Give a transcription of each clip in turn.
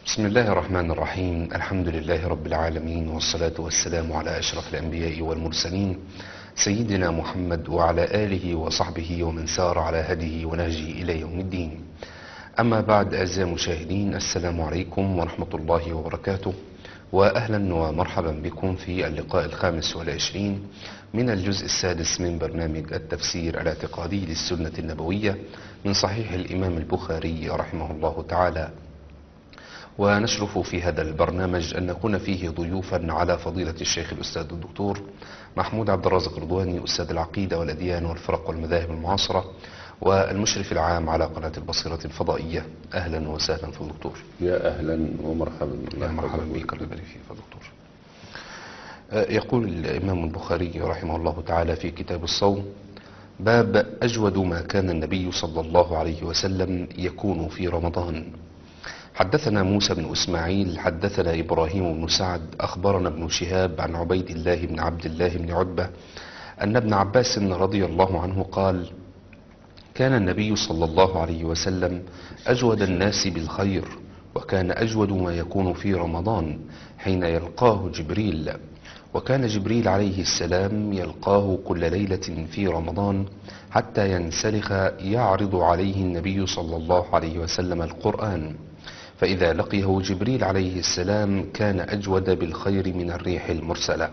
بسم الله الرحمن الرحيم. الحمد لله رب العالمين، والصلاة والسلام على أشرف الأنبياء والمرسلين سيدنا محمد وعلى آله وصحبه ومن سار على هديه ونهجه إلى يوم الدين. أما بعد، أعزائي المشاهدين، السلام عليكم ورحمة الله وبركاته، وأهلا ومرحبا بكم في اللقاء الخامس والعشرين من الجزء السادس من برنامج التفسير الاعتقادي للسنة النبوية من صحيح الإمام البخاري رحمه الله تعالى. ونشرف في هذا البرنامج أن نكون فيه ضيوفا على فضيلة الشيخ الأستاذ الدكتور محمود عبد الرازق رضواني، أستاذ العقيدة والأديان والفرق والمذاهب المعاصرة، والمشرف العام على قناة البصيرة الفضائية. أهلا وسهلا في الدكتور. يا أهلا ومرحبا. يا مرحبا بك، الله يبارك فيك يا دكتور. يقول الإمام البخاري رحمه الله تعالى في كتاب الصوم: باب أجود ما كان النبي صلى الله عليه وسلم يكون في رمضان. حدثنا موسى بن إسماعيل حدثنا إبراهيم بن سعد أخبرنا ابن شهاب عن عبيد الله بن عبد الله بن عتبة أن ابن عباس رضي الله عنه قال: كان النبي صلى الله عليه وسلم أجود الناس بالخير، وكان أجود ما يكون في رمضان حين يلقاه جبريل، وكان جبريل عليه السلام يلقاه كل ليلة في رمضان حتى ينسلخ يعرض عليه النبي صلى الله عليه وسلم القرآن، فإذا لقيه جبريل عليه السلام كان أجود بالخير من الريح المرسلة.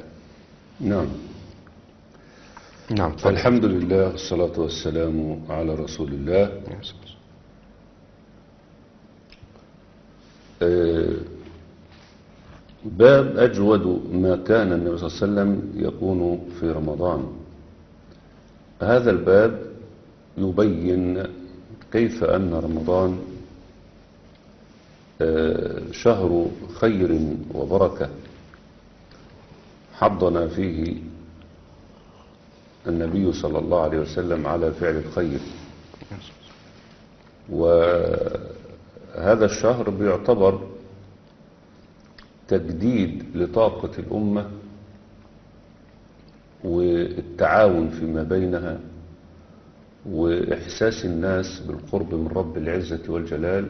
نعم. فالحمد لله والصلاة والسلام على رسول الله. باب أجود ما كان النبي صلى الله عليه وسلم يكون في رمضان. هذا الباب يبين كيف أن رمضان شهر خير وبركة حضنا فيه النبي صلى الله عليه وسلم على فعل الخير، وهذا الشهر بيعتبر تجديد لطاقة الأمة والتعاون فيما بينها وإحساس الناس بالقرب من رب العزة والجلال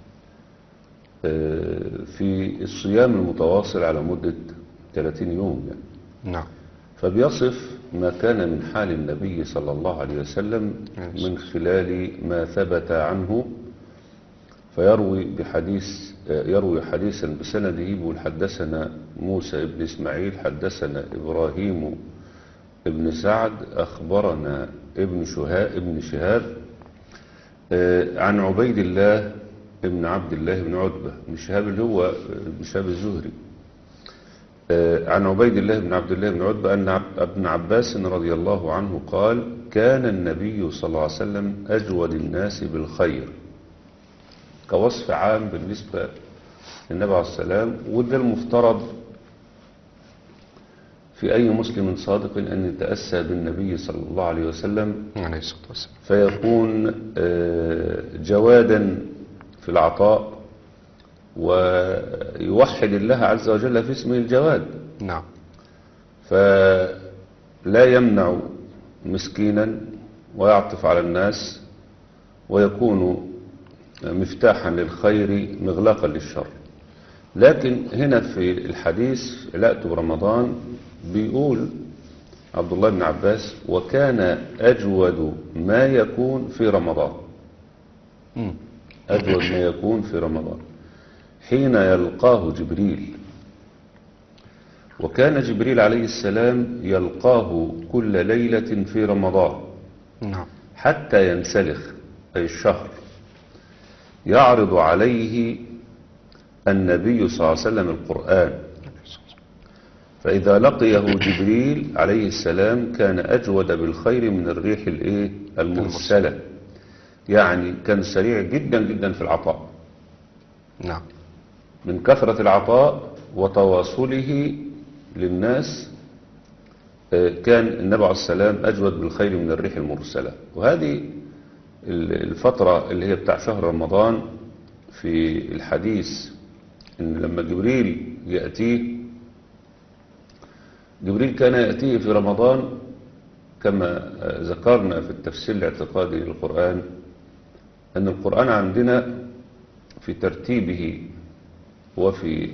في الصيام المتواصل على مدة 30 يوم يعني. نعم. فبيصف ما كان من حال النبي صلى الله عليه وسلم من خلال ما ثبت عنه، يروي حديثا بسنده، يقول: حدثنا موسى بن إسماعيل حدثنا إبراهيم بن سعد أخبرنا ابن شهاب عن عبيد الله ابن عبد الله بن عتبة. ابن شهاب اللي هو ابن شهاب الزهري، عن عبيد الله بن عبد الله بن عتبة أن ابن عباس رضي الله عنه قال: كان النبي صلى الله عليه وسلم أجود الناس بالخير، كوصف عام بالنسبة للنبي عليه السلام. وده المفترض في أي مسلم صادق أن يتأسى بالنبي صلى الله عليه وسلم فيكون جوادا في العطاء ويوحد الله عز وجل في اسمه الجواد. نعم. فلا يمنع مسكينا ويعطف على الناس ويكون مفتاحا للخير مغلقا للشر. لكن هنا في الحديث علاقته برمضان بيقول عبد الله بن عباس: وكان أجود ما يكون في رمضان. أجود ما يكون في رمضان حين يلقاه جبريل، وكان جبريل عليه السلام يلقاه كل ليلة في رمضان حتى ينسلخ، أي الشهر، يعرض عليه النبي صلى الله عليه وسلم القرآن، فإذا لقيه جبريل عليه السلام كان أجود بالخير من الريح المرسلة، يعني كان سريع جدا جدا في العطاء. نعم. من كثرة العطاء وتواصله للناس كان النبي عليه السلام أجود بالخير من الريح المرسلة. وهذه الفترة اللي هي بتاع شهر رمضان في الحديث إن لما جبريل كان يأتيه في رمضان كما ذكرنا في التفسير الاعتقادي للقرآن، أن القرآن عندنا في ترتيبه وفي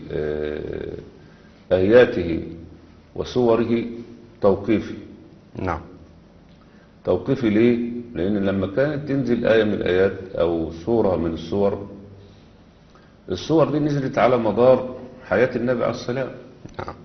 آياته وصوره توقيفي. نعم. توقيفي ليه؟ لأن لما كانت تنزل آية من الآيات أو صورة من الصور دي نزلت على مدار حياة النبي عليه السلام، نعم.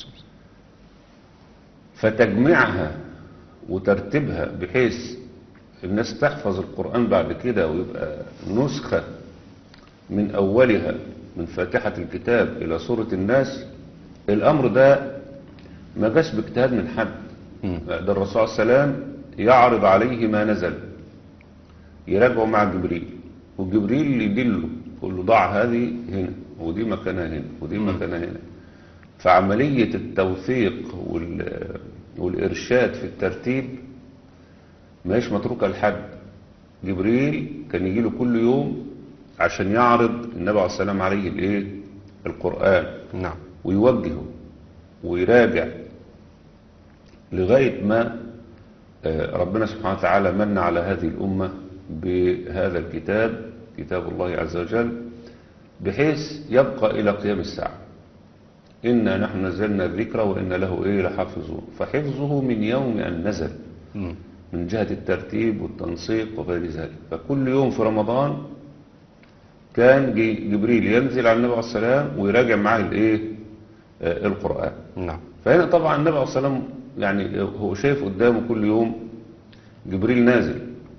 فتجميعها وترتيبها بحيث الناس تحفظ القرآن بعد كده ويبقى نسخة من أولها من فاتحة الكتاب إلى سورة الناس، الأمر ده ما جاش باجتهاد من حد. ده الرسول صلى الله عليه وسلم يعرض عليه ما نزل، يراجعه مع جبريل، وجبريل يدله يقول له ضع هذه هنا ودي مكانها هنا ودي مكانها هنا. فعملية التوثيق والإرشاد في الترتيب ما هيش متروكة لحد. جبريل كان يجي له كل يوم عشان يعرض النبي عليه السلام عليه القرآن، نعم. ويوجهه ويراجع لغاية ما ربنا سبحانه وتعالى من على هذه الأمة بهذا الكتاب، كتاب الله عز وجل، بحيث يبقى إلى قيام الساعة. إنا نحن نزلنا الذكر وإنا له لحافظون. فحفظه من يوم أن نزل من جهة الترتيب والتنسيق وغير ذلك. فكل يوم في رمضان كان جبريل ينزل على النبي عليه السلام ويراجع معاه القرآن. نعم. فهنا طبعا النبي عليه السلام يعني هو شايف قدامه كل يوم جبريل نازل.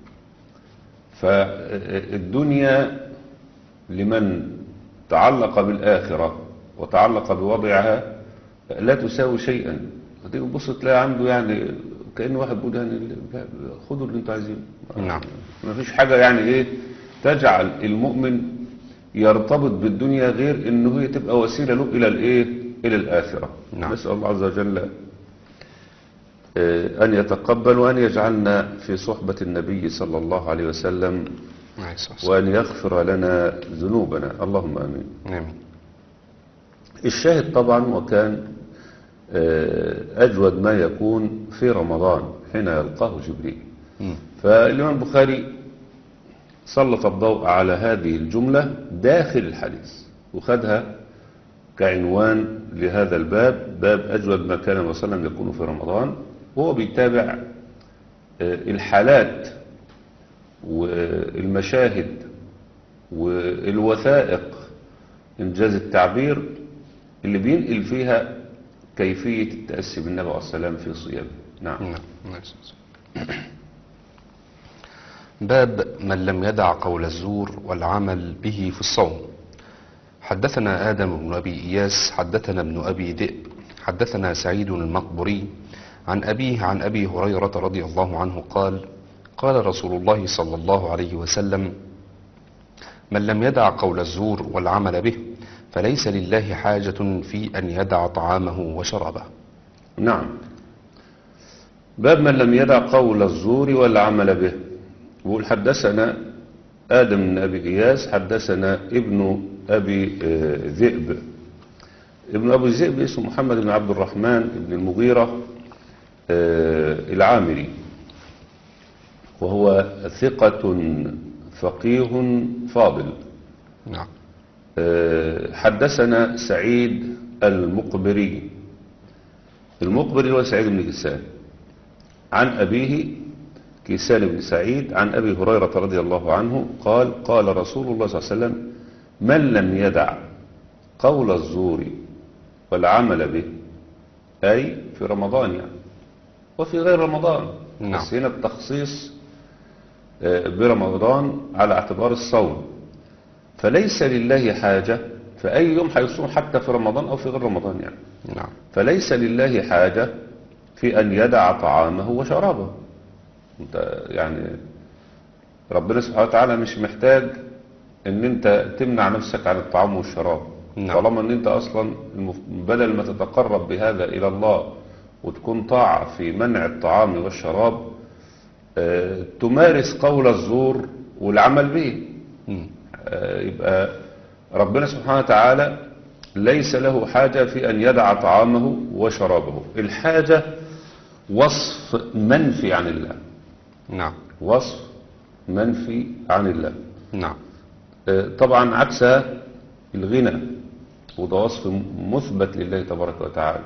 فالدنيا لمن تعلق بالآخرة وتعلق بوضعها لا تساوي شيئا. تبص تلاقي عنده يعني كأنه واحد بيقول يعني خدوا اللي انتوا عايزينه. نعم. ما فيش حاجة يعني تجعل المؤمن يرتبط بالدنيا غير انه هي تبقى وسيلة له الى الآخرة. نعم. نسأل الله عز وجل أن يتقبل وأن يجعلنا في صحبة النبي صلى الله عليه وسلم، وأن يغفر لنا ذنوبنا، اللهم آمين. آمين. الشاهد طبعا وكان أجود ما يكون في رمضان حين يلقاه جبريل. فالإمام البخاري سلط الضوء على هذه الجملة داخل الحديث وخدها كعنوان لهذا الباب، باب أجود ما كان وسلم يكون في رمضان. وهو بيتابع الحالات والمشاهد والوثائق إنجاز التعبير اللي بينقل فيها كيفية التأسي بالنبي عليه السلام في صيامه. نعم. باب من لم يدع قول الزور والعمل به في الصوم. حدثنا آدم بن أبي إياس حدثنا ابن أبي ذئب حدثنا سعيد المقبري عن أبيه عن أبي هريرة رضي الله عنه قال قال رسول الله صلى الله عليه وسلم من لم يدع قول الزور والعمل به فليس لله حاجة في أن يدع طعامه وشرابه. نعم. باب من لم يدع قول الزور والعمل به. يقول حدثنا آدم بن أبي إياس حدثنا ابن أبي ذئب. ابن أبي ذئب اسمه محمد بن عبد الرحمن بن المغيرة العامري، وهو ثقة فقيه فاضل. نعم. حدثنا سعيد المقبري. المقبري هو سعيد بن كيسان عن أبيه كيسان بن سعيد عن أبي هريرة رضي الله عنه قال قال رسول الله صلى الله عليه وسلم من لم يدع قول الزور والعمل به، أي في رمضان يعني وفي غير رمضان. نعم. بس هنا التخصيص برمضان على اعتبار الصوم. فليس لله حاجة في أي يوم هيصوم حتى في رمضان أو في غير رمضان يعني. نعم. فليس لله حاجة في أن يدع طعامه وشرابه. انت يعني ربنا سبحانه وتعالى مش محتاج ان انت تمنع نفسك عن الطعام والشراب. نعم. طالما ان انت اصلا بدل ما تتقرب بهذا الى الله وتكون طاعة في منع الطعام والشراب تمارس قول الزور والعمل به. يبقى ربنا سبحانه وتعالى ليس له حاجة في أن يدع طعامه وشرابه. الحاجة وصف منفي عن الله. نعم. وصف منفي عن الله. نعم. طبعا عكس الغنى. وده وصف مثبت لله تبارك وتعالى.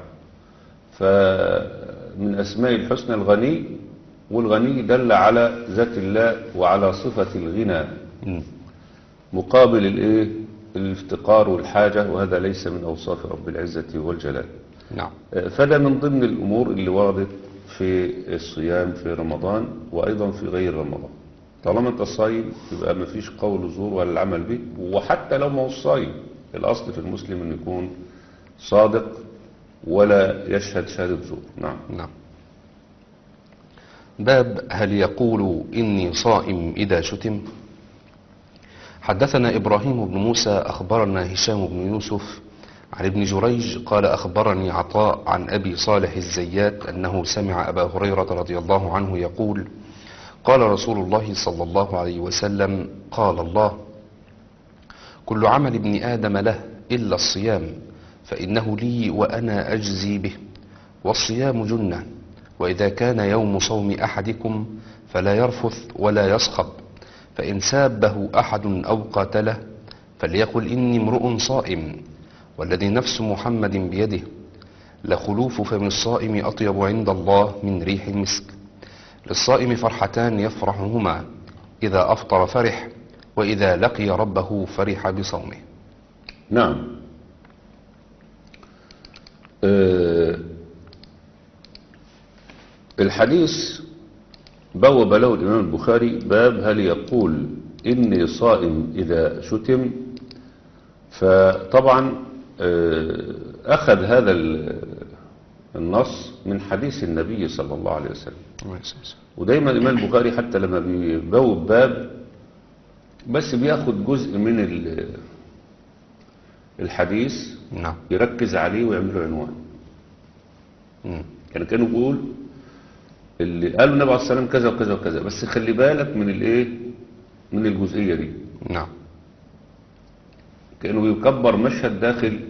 فمن أسماء الحسنى الغني، والغني دل على ذات الله وعلى صفة الغنى مقابل الافتقار والحاجة، وهذا ليس من أوصاف رب العزة والجلال. نعم. فده من ضمن الأمور اللي وردت في الصيام في رمضان وأيضا في غير رمضان. طالما انت صايم يبقى ما فيش قول زور ولا العمل به، وحتى لو ما هو صايم الأصل في المسلم أن يكون صادق ولا يشهد شهادة زور. نعم. نعم. باب هل يقول إني صائم إذا شتم؟ حدثنا إبراهيم بن موسى أخبرنا هشام بن يوسف عن ابن جريج قال أخبرني عطاء عن أبي صالح الزيات أنه سمع أبا هريرة رضي الله عنه يقول قال رسول الله صلى الله عليه وسلم قال الله كل عمل ابن آدم له إلا الصيام فإنه لي وأنا أجزي به، والصيام جنة، وإذا كان يوم صوم أحدكم فلا يرفث ولا يصخب، فإن سابه أحد أو قاتله فليقل إني امرؤ صائم، والذي نفس محمد بيده لخلوف فم الصائم أطيب عند الله من ريح المسك. للصائم فرحتان يفرحهما، إذا أفطر فرح، وإذا لقي ربه فرح بصومه. نعم. الحديث بوب له الإمام البخاري باب هل يقول إني صائم إذا شتم. فطبعا أخذ هذا النص من حديث النبي صلى الله عليه وسلم. ودايما الإمام البخاري حتى لما بيبوب باب بس بياخد جزء من الحديث نعم. يركز عليه ويعمله عنوان. يعني كانوا بيقول اللي قالوا النبي عليه الصلاة والسلام كذا وكذا وكذا، بس خلي بالك من من الجزئية دي. نعم. كانوا يكبر مشهد داخل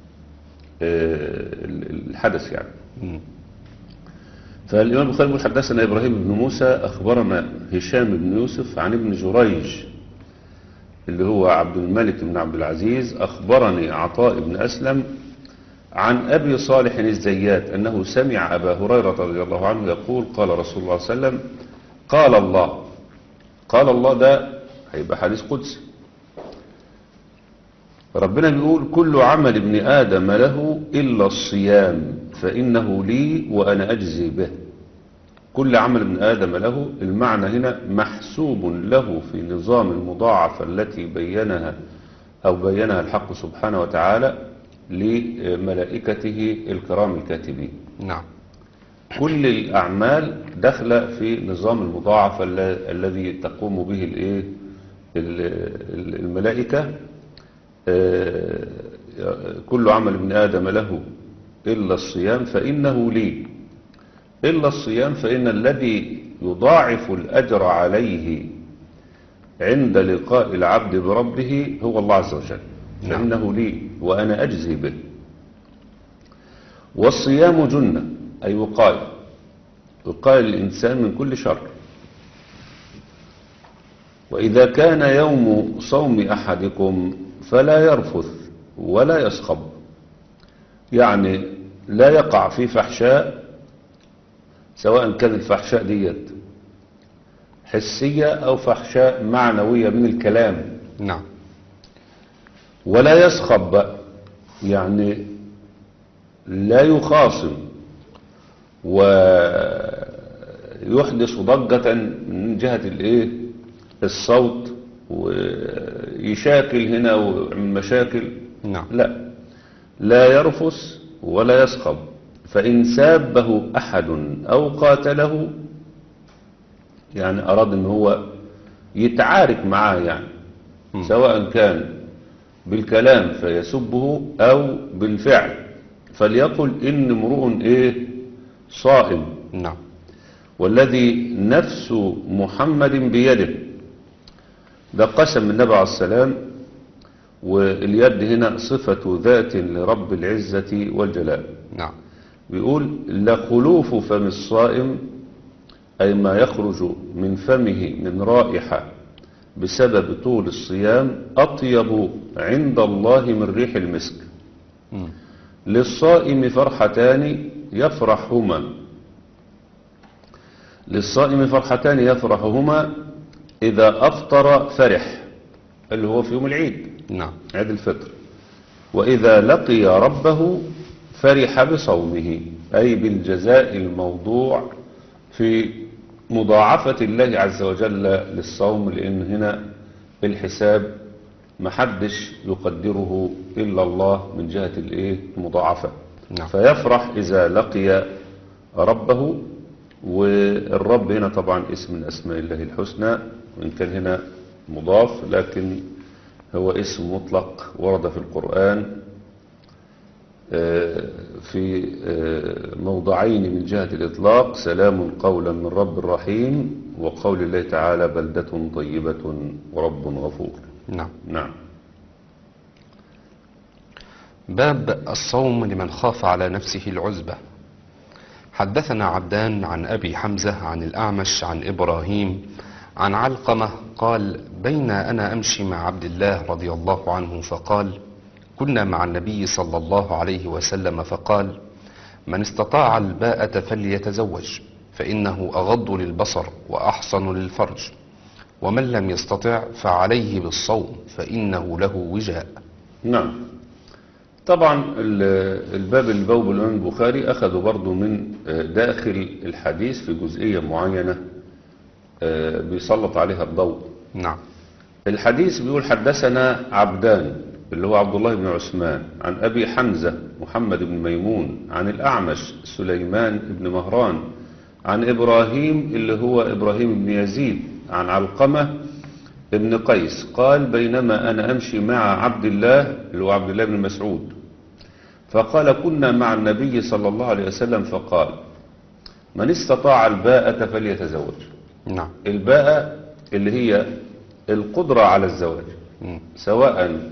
الحدث يعني. فالإمام البخاري يقول حدثنا إبراهيم بن موسى أخبرنا هشام بن يوسف عن ابن جريج اللي هو عبد الملك بن عبد العزيز أخبرني عطاء بن أسلم عن أبي صالح الزيات أنه سمع أبا هريرة رضي الله عنه يقول قال رسول الله صلى الله عليه وسلم قال الله. قال الله ده هيبقى حديث قدسي. ربنا بيقول كل عمل ابن آدم له إلا الصيام فإنه لي وأنا أجزي به. كل عمل ابن آدم له، المعنى هنا محسوب له في نظام المضاعفة التي بينها الحق سبحانه وتعالى لملائكته الكرام الكاتبين. نعم. كل الأعمال داخلة في نظام المضاعفة الذي تقوم به الملائكة. كل عمل ابن آدم له إلا الصيام فإنه لي. إلا الصيام فإن الذي يضاعف الأجر عليه عند لقاء العبد بربه هو الله عز وجل. فإنه لي وأنا أجزي به. والصيام جنة أي وقاية الإنسان من كل شر. وإذا كان يوم صوم أحدكم فلا يرفث ولا يصخب، يعني لا يقع في فحشاء، سواء كان الفحشاء ديت حسية أو فحشاء معنوية من الكلام. نعم. ولا يصخب، يعني لا يخاصم ويحدث ضجة من جهة الصوت ويشاكل هنا ويعمل مشاكل. نعم. لا يرفث ولا يصخب. فإن سابه أحد أو قاتله، يعني أراد أن هو يتعارك معاه، يعني سواء كان بالكلام فيسبه أو بالفعل، فليقل إن امرؤ صائم. نعم. والذي نفس محمد بيده، ده قسم النبي عليه السلام، واليد هنا صفة ذات لرب العزة والجلال. نعم. بيقول لخلوف فم الصائم، أي ما يخرج من فمه من رائحة بسبب طول الصيام أطيب عند الله من ريح المسك. للصائم فرحتان يفرحهما إذا أفطر فرح، اللي هو في يوم العيد، نعم. عيد الفطر. وإذا لقي ربه فرح بصومه، أي بالجزاء الموضوع في مضاعفة الله عز وجل للصوم، لأن هنا الحساب محدش يقدره إلا الله من جهة المضاعفة. نعم. فيفرح إذا لقي ربه. والرب هنا طبعا اسم من أسماء الله الحسنى، وإن كان هنا مضاف لكن هو اسم مطلق ورد في القرآن في موضعين من جهة الإطلاق: سلام قولا من رب رحيم، وقول الله تعالى بلدة طيبة ورب غفور. نعم. نعم. باب الصوم لمن خاف على نفسه العزبة. حدثنا عبدان عن أبي حمزة عن الأعمش عن إبراهيم عن علقمة قال: بين أنا أمشي مع عبد الله رضي الله عنه فقال: كنا مع النبي صلى الله عليه وسلم فقال: من استطاع الباءة فليتزوج فإنه أغض للبصر وأحصن للفرج، ومن لم يستطع فعليه بالصوم فإنه له وجاء. نعم. طبعا الباب اللي بوابه الإمام البخاري أخذوا برضو من داخل الحديث في جزئية معينة بيسلط عليها الضوء. نعم. الحديث بيقول: حدثنا عبدان اللي هو عبد الله بن عثمان عن أبي حمزة محمد بن ميمون عن الأعمش سليمان بن مهران عن إبراهيم اللي هو إبراهيم بن يزيد عن علقمة ابن قيس قال: بينما أنا أمشي مع عبد الله اللي هو عبد الله بن مسعود فقال: كنا مع النبي صلى الله عليه وسلم فقال: من استطاع الباءة فليتزوج. نعم. الباءة اللي هي القدرة على الزواج، سواء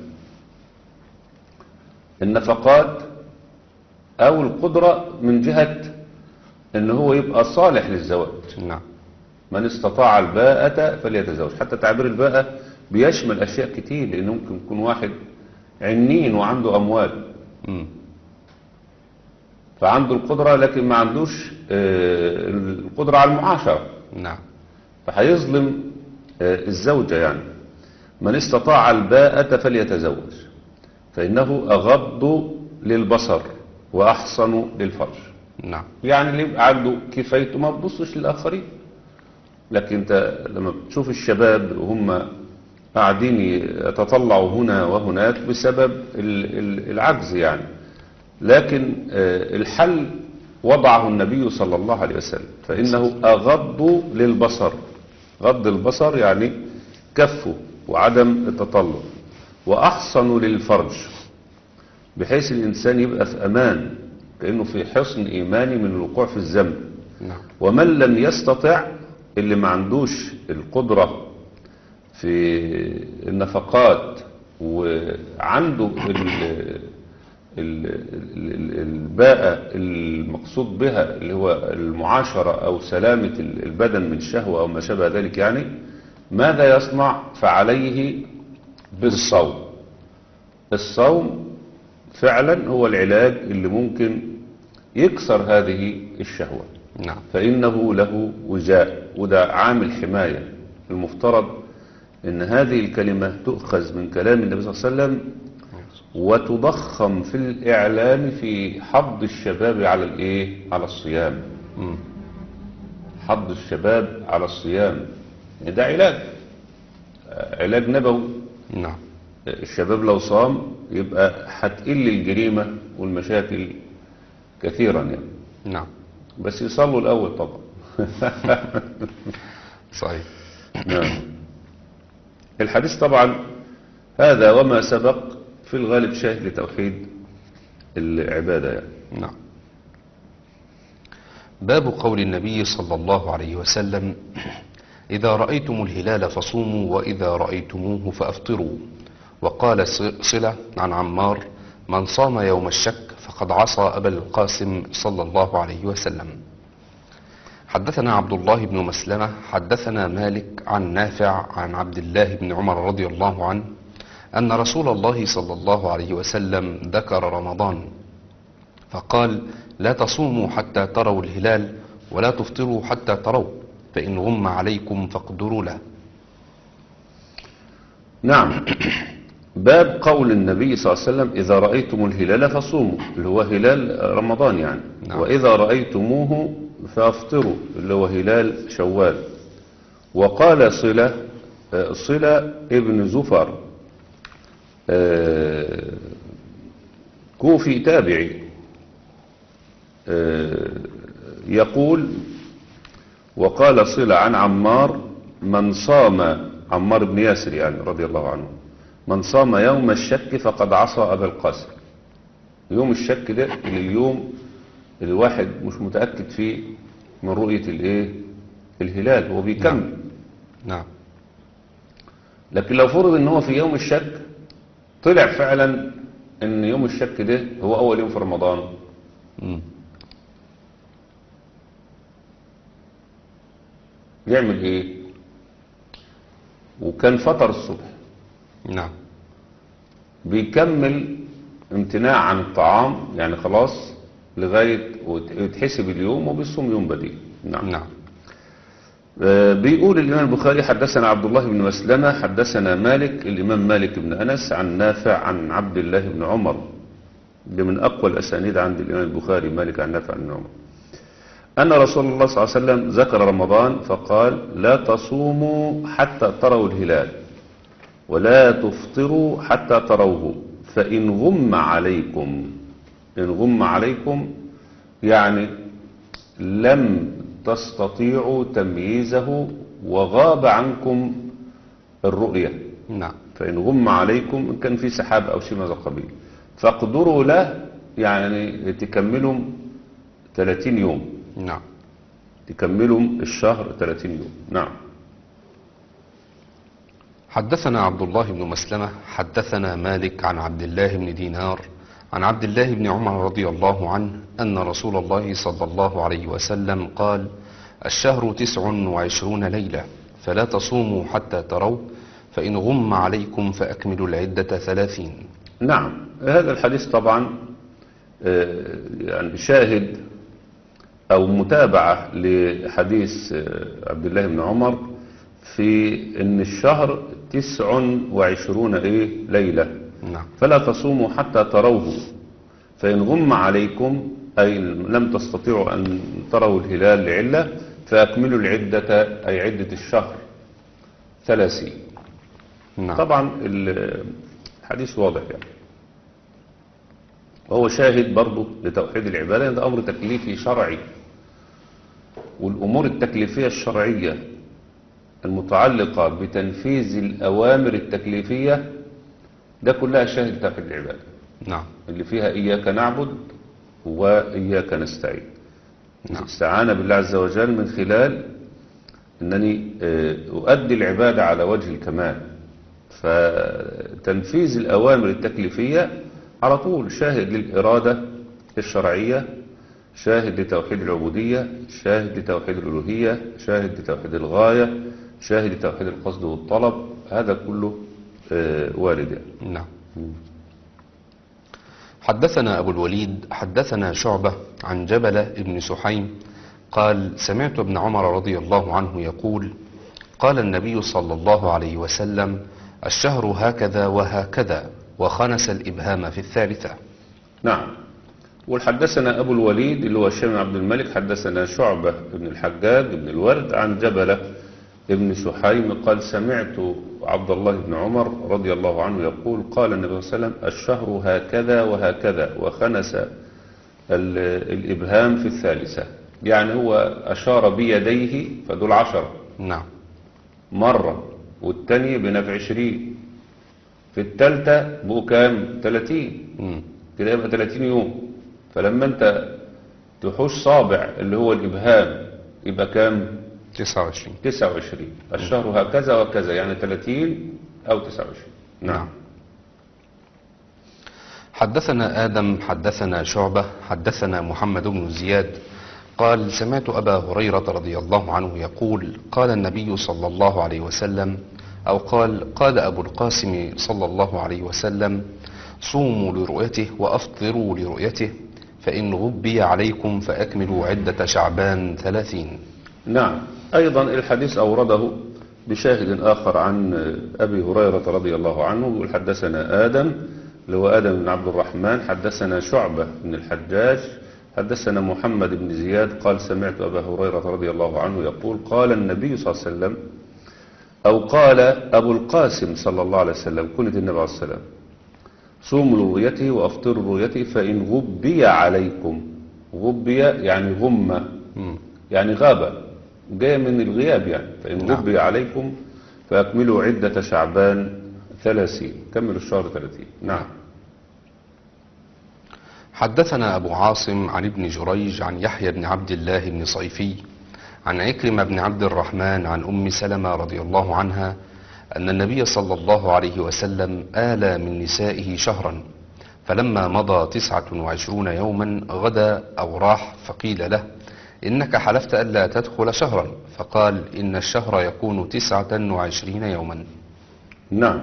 النفقات أو القدرة من جهة أنه هو يبقى صالح للزواج. نعم. من استطاع الباءة فليتزوج. حتى تعبير الباءة بيشمل أشياء كتير، لأنه ممكن يكون واحد عنين وعنده أموال فعنده القدرة لكن ما عندوش القدرة على المعاشرة. نعم. فهيظلم الزوجة يعني. من استطاع الباءة فليتزوج فإنه أغض للبصر وأحصن للفرج. نعم. يعني اللي يبقى عنده كفايته ما تبصش للآخرين. لكن انت لما بتشوف الشباب وهم قاعدين يتطلعوا هنا وهناك بسبب العجز يعني. لكن الحل وضعه النبي صلى الله عليه وسلم، فإنه أغض للبصر. غض البصر يعني كفه وعدم التطلع، وأحصن للفرج بحيث الإنسان يبقى في أمان كأنه في حصن إيماني من الوقوع في الذنب. نعم. ومن لم يستطع، اللي ما عندوش القدرة في النفقات وعنده الباءة المقصود بها اللي هو المعاشرة أو سلامة البدن من شهوة أو ما شابه ذلك يعني، ماذا يصنع؟ فعليه بالصوم. الصوم فعلا هو العلاج اللي ممكن يكسر هذه الشهوة. نعم. فإنه له وجاء، وده عامل حماية. المفترض أن هذه الكلمة تؤخذ من كلام النبي صلى الله عليه وسلم وتضخم في الإعلام في حض الشباب على على الصيام. حض الشباب على الصيام يعني ده علاج نبوي. نعم. الشباب لو صام يبقى هتقل الجريمة والمشاكل كثيرا يعني. نعم. بس يصلوا الأول طبعا. صحيح. نعم. الحديث طبعا هذا وما سبق في الغالب شاهد لتوحيد العبادة يعني. نعم. باب قول النبي صلى الله عليه وسلم: إذا رأيتم الهلال فصوموا وإذا رأيتموه فأفطروا. وقال صلة عن عمار: من صام يوم الشك فقد عصى أبا القاسم صلى الله عليه وسلم. حدثنا عبد الله بن مسلمة حدثنا مالك عن نافع عن عبد الله بن عمر رضي الله عنه أن رسول الله صلى الله عليه وسلم ذكر رمضان فقال: لا تصوموا حتى تروا الهلال ولا تفطروا حتى تروا، فإن غم عليكم فاقدروا له. نعم. باب قول النبي صلى الله عليه وسلم: إذا رأيتم الهلال فصوموا، اللي هو هلال رمضان يعني. نعم. وإذا رأيتموه فافطروا، اللي هو هلال شوال. وقال صلة ابن زفر كوفي تابعي يقول: وقال صلة عن عمار: من صام، عمار بن ياسر يعني رضي الله عنه، من صام يوم الشك فقد عصى أبا القاسم. يوم الشك ده اليوم الواحد مش متأكد فيه من رؤية الهلال، هو بيكمل. نعم. لكن لو فرض ان هو في يوم الشك طلع فعلا ان يوم الشك ده هو اول يوم في رمضان، يعمل ايه؟ وكان فطر الصبح. نعم. بيكمل امتناع عن الطعام يعني خلاص لغاية ويتحسب اليوم وبيصوم يوم بديل. نعم. نعم. بيقول الإمام البخاري: حدثنا عبد الله بن مسلمة حدثنا مالك، الإمام مالك بن أنس، عن نافع عن عبد الله بن عمر. ده من أقوى الأسانيد عند الإمام البخاري، مالك عن نافع عن عمر، أن رسول الله صلى الله عليه وسلم ذكر رمضان فقال: لا تصوموا حتى تروا الهلال ولا تفطروا حتى تروه، فإن غم عليكم، إن غم عليكم يعني لم تستطيعوا تمييزه وغاب عنكم الرؤية. نعم. فإن غم عليكم، إن كان في سحاب أو شيء من هذا القبيل، فاقدروا له يعني تكملوا 30 يوم. نعم. تكملوا الشهر 30 يوم. نعم. حدثنا عبد الله بن مسلمة حدثنا مالك عن عبد الله بن دينار عن عبد الله بن عمر رضي الله عنه أن رسول الله صلى الله عليه وسلم قال: الشهر 29 ليلة، فلا تصوموا حتى تروا، فإن غم عليكم فأكملوا العدة 30. نعم. هذا الحديث طبعا يعني شاهد أو متابعة لحديث عبد الله بن عمر في أن الشهر 29 ليلة. نعم. فلا تصوموا حتى تروه، فإن غم عليكم أي لم تستطيعوا أن تروا الهلال لعلة فأكملوا العدة أي عدة الشهر 30. نعم. طبعا الحديث واضح يعني، وهو شاهد برضه لتوحيد العبادة. ده أمر تكليفي شرعي، والأمور التكليفية الشرعية المتعلقة بتنفيذ الأوامر التكليفية ده كلها شاهد توحيد العبادة. نعم. اللي فيها إياك نعبد وإياك نستعين. نعم. استعانة بالله عز وجل من خلال أنني أؤدي العبادة على وجه الكمال. فتنفيذ الأوامر التكليفية على طول شاهد للإرادة الشرعية، شاهد لتوحيد العبودية، شاهد لتوحيد الألوهية، شاهد لتوحيد الغاية، شاهد لتوحيد القصد والطلب. هذا كله وارد يعني. نعم. حدثنا أبو الوليد حدثنا شعبة عن جبلة ابن سحيم قال: سمعت ابن عمر رضي الله عنه يقول: قال النبي صلى الله عليه وسلم: الشهر هكذا وهكذا، وخنس الإبهام في الثالثة. نعم. والحدثنا أبو الوليد اللي هو هشام بن عبد الملك حدثنا شعبة بن الحجاج بن الورد عن جبلة ابن سحيم قال: سمعت عبد الله بن عمر رضي الله عنه يقول: قال النبي صلى الله عليه وسلم: الشهر هكذا وهكذا، وخنس الإبهام في الثالثة. يعني هو أشار بيديه فدول 10. نعم. مرة، والتانية بنفع 20، في الثالثة بقوا كام؟ 30. كده يبقى 30 يوم. فلما انت تحوش صابع اللي هو الإبهام يبقى كام؟ 29. 29. الشهر هكذا وكذا يعني 30 أو 29. نعم. حدثنا آدم حدثنا شعبة حدثنا محمد بن زياد قال: سمعت أبا هريرة رضي الله عنه يقول: قال النبي صلى الله عليه وسلم: أو قال أبو القاسم صلى الله عليه وسلم: صوموا لرؤيته وأفطروا لرؤيته، فإن غبي عليكم فأكملوا عدة شعبان 30. نعم. أيضا الحديث أورده بشاهد آخر عن أبي هريرة رضي الله عنه، يقول: حدثنا آدم اللي هو آدم بن عبد الرحمن، حدثنا شعبة بن الحجاج، حدثنا محمد بن زياد قال: سمعت أبا هريرة رضي الله عنه يقول: قال النبي صلى الله عليه وسلم، أو قال أبو القاسم صلى الله عليه وسلم، كنت النبي عليه الصلاة والسلام: صوموا لرؤيته وأفطروا لرؤيته، فإن غبي عليكم. غبي يعني غمة، يعني غاب، جاي من الغياب يعني. فإن غبي عليكم فأكملوا عدة شعبان 30، كملوا الشهر 30. نعم. حدثنا أبو عاصم عن ابن جريج عن يحيى بن عبد الله بن صيفي عن عكرمة بن عبد الرحمن عن أم سلمة رضي الله عنها أن النبي صلى الله عليه وسلم آلى من نسائه شهرا، فلما مضى 29 يوما غدا أو راح، فقيل له: إنك حلفت ألا تدخل شهرا، فقال: إن الشهر يكون 29 يوما. نعم.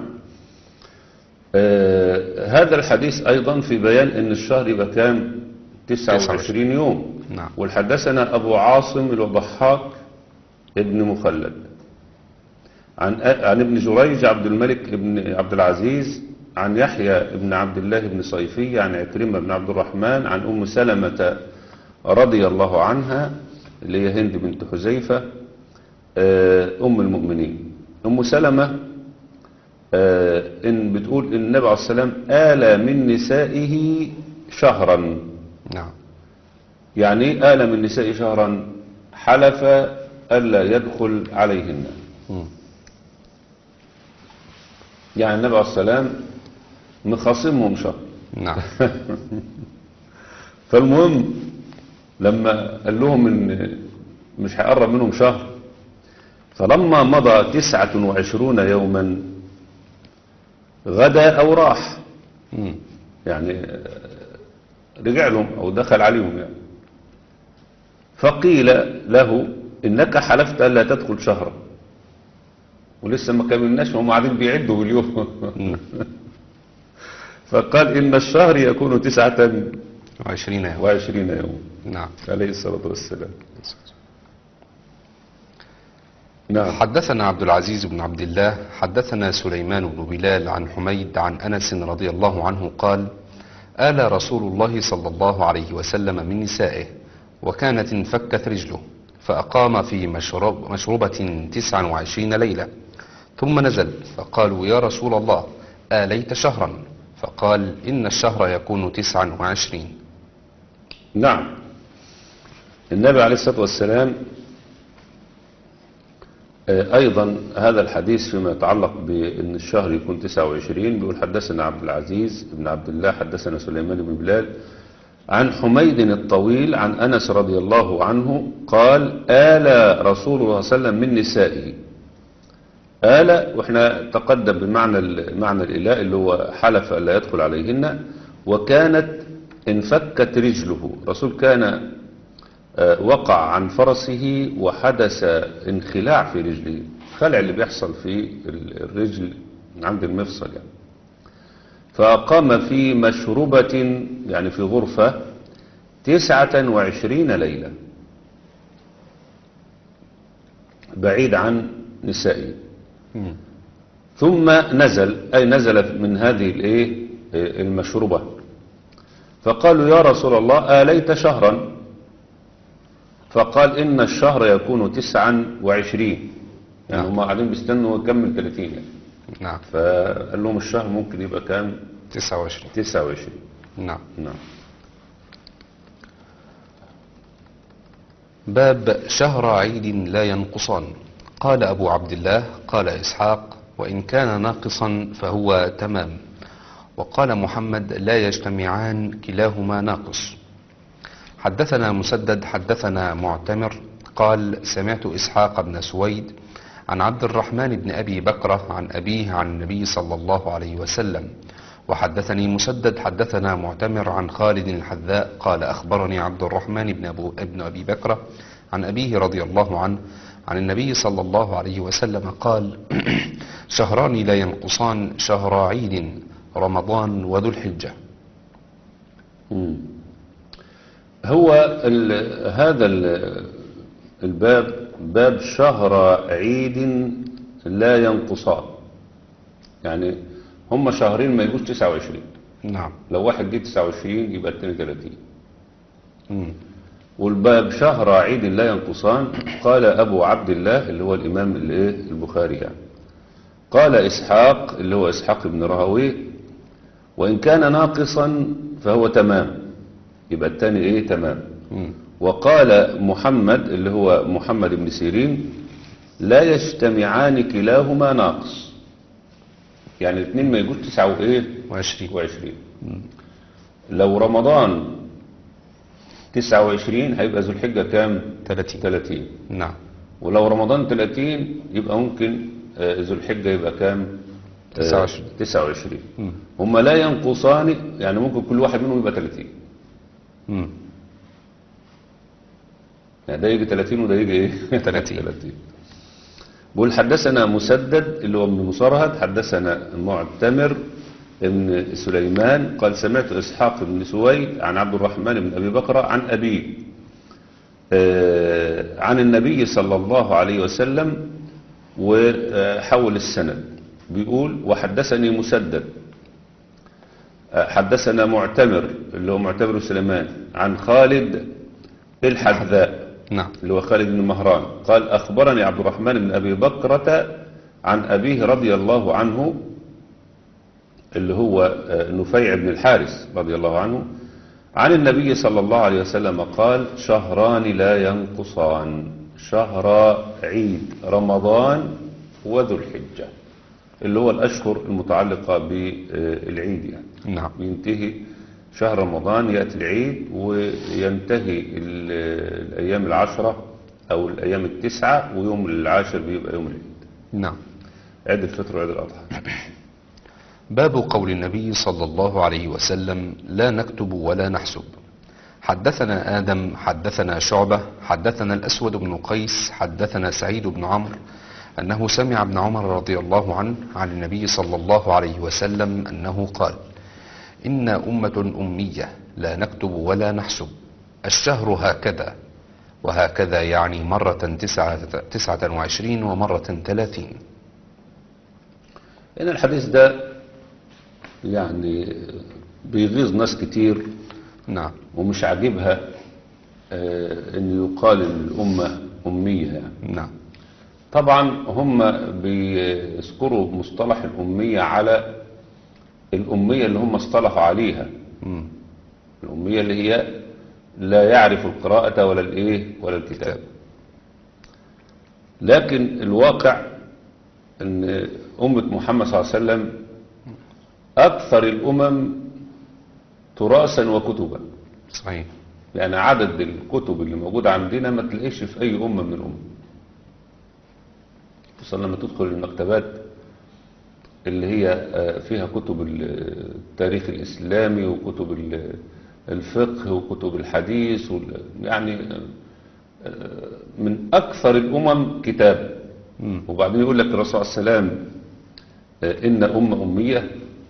هذا الحديث أيضا في بيان أن الشهر يبقى كام؟ 29 يوم. نعم. والحدثنا أبو عاصم الضحاك ابن مخلد عن ابن جريج عبد الملك ابن عبد العزيز عن يحيى ابن عبد الله بن صيفي عن عكرمة بن عبد الرحمن عن أم سلمة رضي الله عنها اللي هي هند بنت حذيفة أم المؤمنين. أم سلمة إن بتقول إن النبي عليه الصلاة والسلام آلى من نسائه شهرا. نعم. يعني آلى من نسائه شهرا، حلف ألا يدخل عليهن. يعني النبي عليه الصلاة والسلام مخاصمهم شهر. نعم. فالمهم لما قال لهم إن مش هيقرب منهم شهر، فلما مضى 29 يوما غدا أو راح، يعني رجع لهم أو دخل عليهم يعني، فقيل له: إنك حلفت ألا تدخل شهرا، ولسه ما كملناش وهم قاعدين بيعدوا باليوم. فقال: إن الشهر يكون 29 يوم. نعم. عليه الصلاة والسلام. نعم. حدثنا عبد العزيز بن عبد الله حدثنا سليمان بن بلال عن حميد عن أنس رضي الله عنه قال: آلى رسول الله صلى الله عليه وسلم من نسائه، وكانت انفكت رجله، فأقام في مشربة 29 ليلة، ثم نزل، فقالوا: يا رسول الله، آليت شهرا؟ فقال: إن الشهر يكون 29. نعم. النبي عليه الصلاة والسلام أيضا هذا الحديث فيما يتعلق بأن الشهر يكون 29، بيقول: حدثنا عبد العزيز بن عبد الله حدثنا سليمان بن بلال عن حميد الطويل عن أنس رضي الله عنه قال: آلى رسول الله صلى الله عليه وسلم من نسائه. آلى، وإحنا تقدم بمعنى الإلاء اللي هو حلف ألا يدخل عليهن، وكانت انفكت رجله. رسول كان وقع عن فرسه وحدث انخلاع في رجله، خلع اللي بيحصل في الرجل عند المفصل يعني. فأقام في مشربة يعني في غرفة 29 ليلة بعيد عن نسائه، ثم نزل، أي نزل من هذه المشربة، فقالوا: يا رسول الله، آليت شهرا؟ فقال: إن الشهر يكون 29. يعني هم قاعدين بيستنوا يكمل 30 يعني. نعم. فقال لهم الشهر ممكن يبقى كام؟ 29. نعم. نعم. باب شهر عيد لا ينقصان. قال أبو عبد الله: قال إسحاق: وإن كان ناقصا فهو تمام. وقال محمد: لا يجتمعان، كلاهما ناقص. حدثنا مسدد حدثنا معتمر قال: سمعت إسحاق بن سويد عن عبد الرحمن بن أبي بكرة عن أبيه عن النبي صلى الله عليه وسلم. وحدثني مسدد حدثنا معتمر عن خالد الحذاء قال: أخبرني عبد الرحمن بن أبي بكرة عن أبيه رضي الله عنه عن النبي صلى الله عليه وسلم قال: شهران لا ينقصان، شهر عيد رمضان وذو الحجة. مم. هو هذا الباب باب شهر عيد لا ينقصان، يعني هم شهرين ما يجوز 29. نعم. لو واحد جه 29 يبقى التاني 30. مم. والباب شهر عيد لا ينقصان قال أبو عبد الله اللي هو الإمام البخاري يعني. قال إسحاق اللي هو إسحاق بن راهويه: وإن كان ناقصا فهو تمام، يبقى التاني تمام. مم. وقال محمد اللي هو محمد بن سيرين: لا يجتمعان كلاهما ناقص، يعني الاثنين ما يجوز 29. لو رمضان 29 هيبقى ذو الحجة كام؟ 30. نعم. ولو رمضان 30 يبقى ممكن ذو الحجة يبقى كام؟ 29. هما لا ينقصان، يعني ممكن كل واحد منهم يبقى 30. مم. يعني ده يجي 30 وده يجي 30. بقول: حدثنا مسدد اللي هو ابن مصرهد، حدثنا معتمر ابن سليمان قال: سمعت إسحاق بن سويد عن عبد الرحمن بن أبي بكر عن أبيه عن النبي صلى الله عليه وسلم، وحول السند بيقول: وحدثني مسدد حدثنا معتمر اللي هو معتمر بن سليمان عن خالد الحذاء. نعم. اللي هو خالد بن مهران قال: أخبرني عبد الرحمن بن أبي بكرة عن أبيه رضي الله عنه اللي هو نفيع بن الحارث رضي الله عنه عن النبي صلى الله عليه وسلم قال: شهران لا ينقصان، شهر عيد رمضان وذو الحجة، اللي هو الأشهر المتعلقة بالعيد يعني. نعم. ينتهي شهر رمضان يأتي العيد وينتهي الأيام العشرة أو الأيام التسعة، ويوم العاشر بيبقى يوم العيد. نعم. عيد الفطر وعيد الأضحى. باب قول النبي صلى الله عليه وسلم: لا نكتب ولا نحسب. حدثنا آدم حدثنا شعبة حدثنا الأسود بن قيس حدثنا سعيد بن عمرو أنه سمع ابن عمر رضي الله عنه عن النبي صلى الله عليه وسلم أنه قال: إن أمة أمية لا نكتب ولا نحسب، الشهر هكذا وهكذا، يعني مرة 29 ومرة 30. هنا الحديث ده يعني بيغيظ ناس كتير. نعم. ومش عاجبها ان يقال الأمة أمية يعني. نعم. طبعا هم بيذكروا مصطلح الأمية على الأمية اللي هم اصطلحوا عليها. الأمية اللي هي لا يعرف القراءة ولا الكتاب. لكن الواقع ان أمة محمد صلى الله عليه وسلم أكثر الأمم تراثا وكتبا. صحيح. يعني عدد الكتب اللي موجودة عندنا ما تلاقيش في أي أمة من الأمم. خصوصا لما تدخل المكتبات اللي هي فيها كتب التاريخ الإسلامي وكتب الفقه وكتب الحديث يعني من أكثر الأمم كتابا. وبعدين يقول لك الرسول عليه السلام: إن أمة أمية.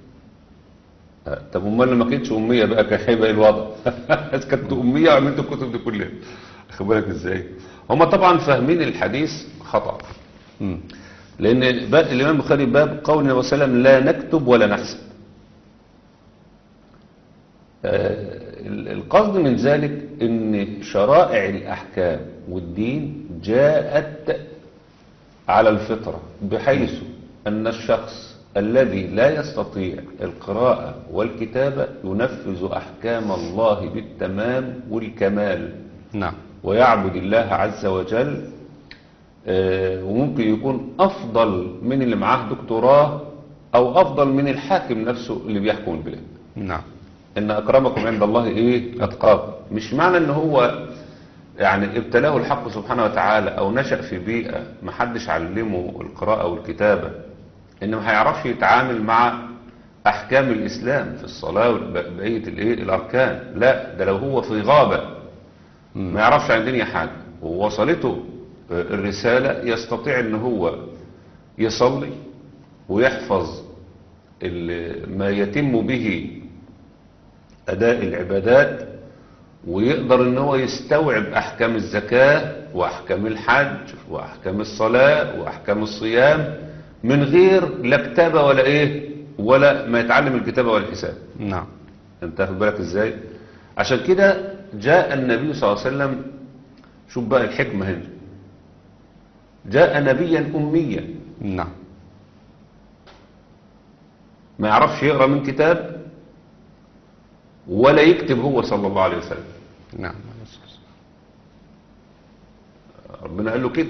طب امال ما كانتش أمية بقى كان هيبقى الوضع؟ كانت أمية وعملت الكتب دي كلها. خد بالك ازاي؟ هم طبعا فاهمين الحديث خطأ. لأن الإمام البخاري باب قول النبي صلى الله عليه وسلم: لا نكتب ولا نحسب. القصد من ذلك ان شرائع الأحكام والدين جاءت على الفطرة، بحيث أن الشخص الذي لا يستطيع القراءة والكتابة ينفذ أحكام الله بالتمام والكمال. نعم. ويعبد الله عز وجل، وممكن يكون أفضل من اللي معاه دكتوراه أو أفضل من الحاكم نفسه اللي بيحكم البلاد. نعم. إن أكرمكم عند الله أتقاكم. مش معنى إن هو يعني ابتلاه الحق سبحانه وتعالى أو نشأ في بيئة محدش علمه القراءة والكتابة إنه ما هيعرفش يتعامل مع أحكام الإسلام في الصلاة وبقية الأركان. لا، ده لو هو في غابة ما يعرفش عن الدنيا حاجة ووصلته الرسالة يستطيع ان هو يصلي ويحفظ ما يتم به أداء العبادات، ويقدر ان هو يستوعب أحكام الزكاة وأحكام الحج وأحكام الصلاة وأحكام الصيام من غير لا كتابة ولا إيه ولا ما يتعلم الكتابة ولا الحساب. نعم. انت واخد بالك ازاي؟ عشان كده جاء النبي صلى الله عليه وسلم، شوف بقى الحكمة هنا، جاء نبيا أميا نعم. ما يعرفش يقرأ من كتاب ولا يكتب هو صلى الله عليه وسلم. نعم. ربنا قال له كده: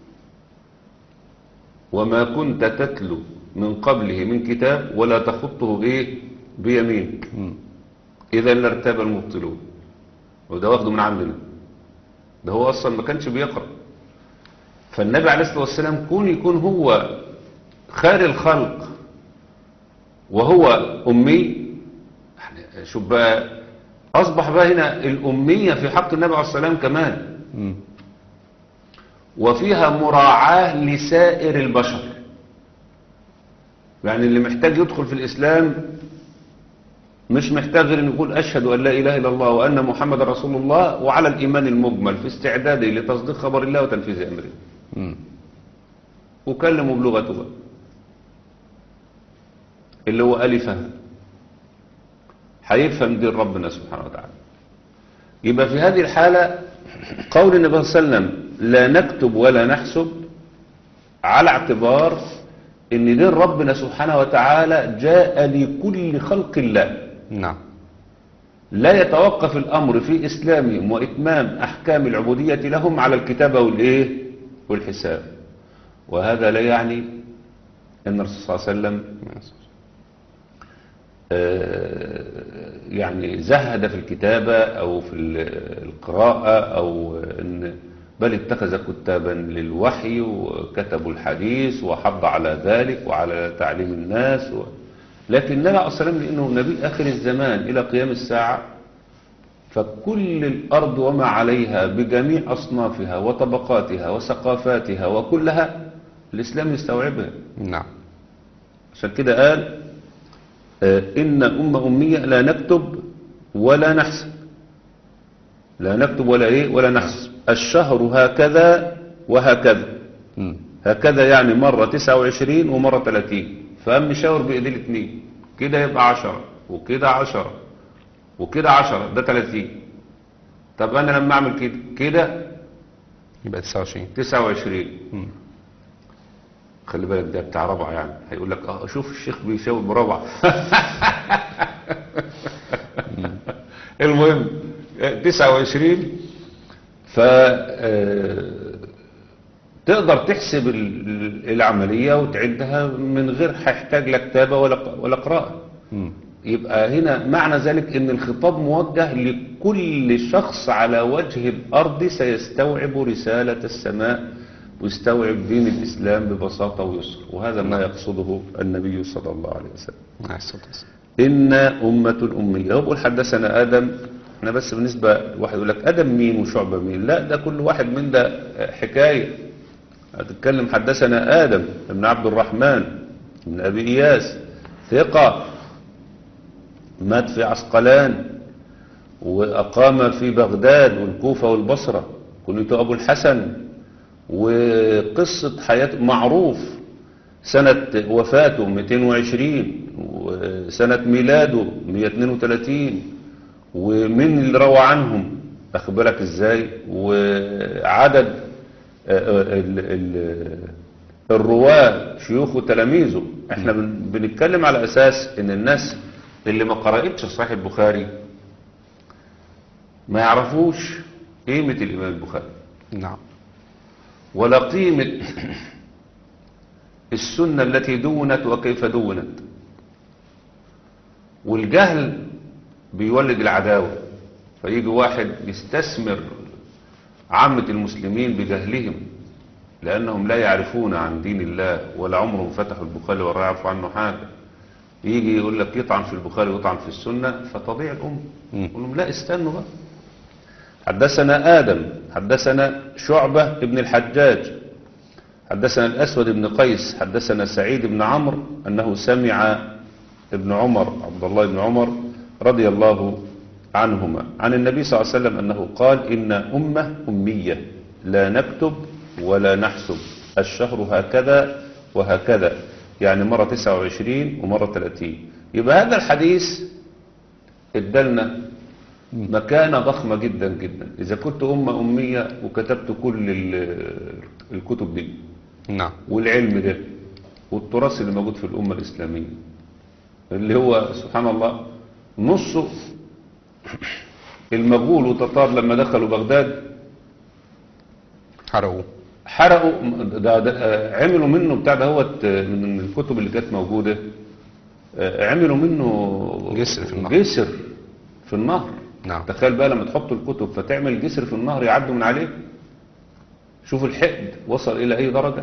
وما كنت تتلو من قبله من كتاب ولا تخطه ايه بيمينك اذا لارتاب المبطلون. وده واخده من عندنا، ده هو اصلا ما كانش بيقرأ. فالنبي عليه الصلاة والسلام يكون هو خير الخلق وهو أمي. شوف بقى، أصبح بقى هنا الأمية في حق النبي عليه الصلاة والسلام كمان، وفيها مراعاة لسائر البشر. يعني اللي محتاج يدخل في الإسلام مش محتاج غير أن يقول أشهد أن لا إله إلا الله وأن محمد رسول الله، وعلى الإيمان المجمل في استعداده لتصديق خبر الله وتنفيذ أمره، وكلموا بلغته بقى اللي هو ألفها، هيفهم دين ربنا سبحانه وتعالى. يبقى في هذه الحالة قول النبي صلى الله عليه وسلم لا نكتب ولا نحسب على اعتبار ان دين ربنا سبحانه وتعالى جاء لكل خلق الله. نعم. لا يتوقف الأمر في إسلامهم وإتمام أحكام العبودية لهم على الكتابة والإيه والحساب. وهذا لا يعني أن الرسول صلى الله عليه وسلم يعني زهد في الكتابة أو في القراءة أو بل اتخذ كتابا للوحي وكتبوا الحديث وحض على ذلك وعلى تعليم الناس لكن النبي عليه الصلاة والسلام لأنه نبي آخر الزمان إلى قيام الساعة، فكل الأرض وما عليها بجميع أصنافها وطبقاتها وثقافاتها وكلها الإسلام يستوعبها. نعم. عشان كده قال إن الأمة أمية لا نكتب ولا نحسب. لا نكتب ولا إيه ولا نحسب. الشهر هكذا وهكذا. هكذا يعني مرة 29 ومرة 30. فأم شاور بإيدي الاثنين كده يبقى 10 وكده 10 وكده 10 ده 30. طب أنا لما أعمل كده يبقى 29. خلي بالك ده بتاع ربع، يعني هيقول لك شوف الشيخ بيشاور بربع. المهم 29. ف تقدر تحسب العملية وتعدها من غير هيحتاج لا كتابة ولا قراءة. يبقى هنا معنى ذلك ان الخطاب موجه لكل شخص على وجه الارض سيستوعب رسالة السماء ويستوعب دين الاسلام ببساطة ويسر. وهذا ما يقصده النبي صلى الله عليه وسلم. إن أمة أمية. هو بيقول حدثنا آدم. احنا بس بالنسبة واحد يقول لك آدم مين وشعبة مين؟ لا، ده كل واحد من ده حكاية. هتتكلم حدثنا آدم ابن عبد الرحمن ابن أبي إياس ثقة، مات في عسقلان وأقام في بغداد والكوفة والبصرة، كنت أبو الحسن. وقصة حياته معروف، سنة وفاته 220 وسنة ميلاده 132 ومن اللي روى عنهم أخبرك إزاي، وعدد الرواة شيوخ وتلاميذه. احنا بنتكلم على أساس ان الناس اللي ما قرأتش صحيح البخاري ما يعرفوش قيمة الإمام البخاري. نعم. ولا قيمة السنة التي دونت وكيف دونت. والجهل بيولد العداوة، فيجي واحد يستثمر عامة المسلمين بجهلهم لأنهم لا يعرفون عن دين الله ولا عمرهم فتحوا البخاري ولا يعرفوا عنه حاجة. يجي يقول لك يطعن في البخاري ويطعن في السنة فتضيع الأمة. يقول لهم لا، استنوا بقى. حدثنا آدم حدثنا شعبة بن الحجاج حدثنا الأسود بن قيس حدثنا سعيد بن عمرو أنه سمع ابن عمر عبد الله بن عمر رضي الله عنهما عن النبي صلى الله عليه وسلم أنه قال إن أمة أمية لا نكتب ولا نحسب الشهر هكذا وهكذا، يعني مرة 29 ومرة 30. يبقى هذا الحديث ادالنا مكانة ضخمة جدا جدا. إذا كنت أمة أمية وكتبت كل الكتب دي نعم. والعلم ده والتراث اللي موجود في الأمة الإسلامية اللي هو سبحان الله نصه المغول والتتار لما دخلوا بغداد حرقوا ده عملوا منه بتاع ده هو من الكتب اللي كانت موجودة عملوا منه جسر في النهر. نعم. تخيل بقى لما تحط الكتب فتعمل جسر في النهر يعدوا من عليه. شوف الحقد وصل إلى أي درجة.